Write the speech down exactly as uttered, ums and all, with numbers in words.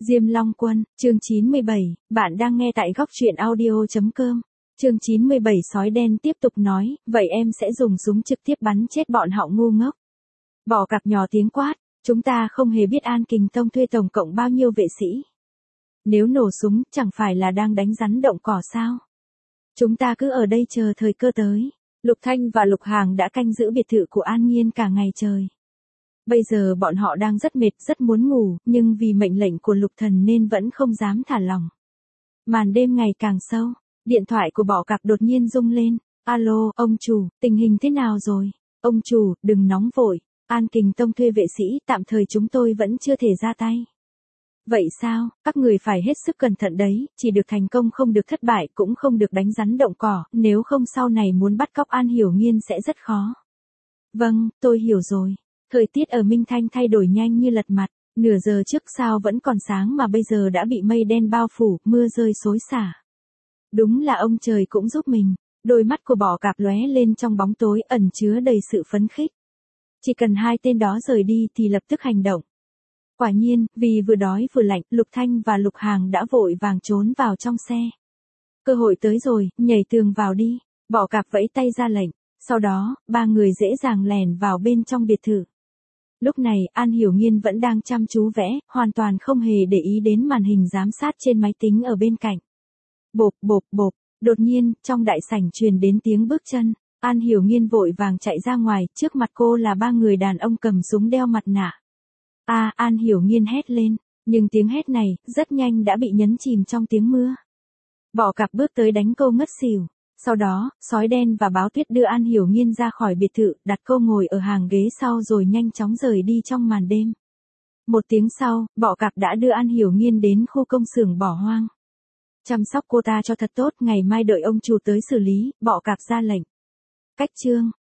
Diêm Long Quân, chương chín mươi bảy, bạn đang nghe tại góc truyện audio chấm com. Chương chín mươi bảy sói đen tiếp tục nói, vậy em sẽ dùng súng trực tiếp bắn chết bọn họ ngu ngốc. Bọ cạp nhỏ tiếng quát, chúng ta không hề biết An Kình Tông thuê tổng cộng bao nhiêu vệ sĩ. Nếu nổ súng, chẳng phải là đang đánh rắn động cỏ sao? Chúng ta cứ ở đây chờ thời cơ tới. Lục Thanh và Lục Hàng đã canh giữ biệt thự của An Nhiên cả ngày trời. Bây giờ bọn họ đang rất mệt, rất muốn ngủ, nhưng vì mệnh lệnh của Lục Thần nên vẫn không dám thả lỏng. Màn đêm ngày càng sâu, điện thoại của bọ cạp đột nhiên rung lên. Alo, ông chủ, tình hình thế nào rồi? Ông chủ, đừng nóng vội, An Kình Tông thuê vệ sĩ, tạm thời chúng tôi vẫn chưa thể ra tay. Vậy sao, các người phải hết sức cẩn thận đấy, chỉ được thành công không được thất bại, cũng không được đánh rắn động cỏ, nếu không sau này muốn bắt cóc An Hiểu Nghiên sẽ rất khó. Vâng, tôi hiểu rồi. Thời tiết ở Minh Thanh thay đổi nhanh như lật mặt, nửa giờ trước sao vẫn còn sáng mà bây giờ đã bị mây đen bao phủ, mưa rơi xối xả. Đúng là ông trời cũng giúp mình, đôi mắt của bọ cạp lóe lên trong bóng tối ẩn chứa đầy sự phấn khích. Chỉ cần hai tên đó rời đi thì lập tức hành động. Quả nhiên, vì vừa đói vừa lạnh, Lục Thanh và Lục Hàng đã vội vàng trốn vào trong xe. Cơ hội tới rồi, nhảy tường vào đi, bọ cạp vẫy tay ra lệnh, sau đó, ba người dễ dàng lẻn vào bên trong biệt thự. Lúc này, An Hiểu Nghiên vẫn đang chăm chú vẽ, hoàn toàn không hề để ý đến màn hình giám sát trên máy tính ở bên cạnh. Bộp bộp bộp, đột nhiên, trong đại sảnh truyền đến tiếng bước chân, An Hiểu Nghiên vội vàng chạy ra ngoài, trước mặt cô là ba người đàn ông cầm súng đeo mặt nạ. A, à, An Hiểu Nghiên hét lên, nhưng tiếng hét này, rất nhanh đã bị nhấn chìm trong tiếng mưa. Bọ cạp bước tới đánh cô ngất xỉu. Sau đó, sói đen và báo tuyết đưa An Hiểu Nghiên ra khỏi biệt thự, đặt cô ngồi ở hàng ghế sau rồi nhanh chóng rời đi trong màn đêm. Một tiếng sau, bọ cạp đã đưa An Hiểu Nghiên đến khu công xưởng bỏ hoang. Chăm sóc cô ta cho thật tốt, ngày mai đợi ông chủ tới xử lý, bọ cạp ra lệnh. Cách chương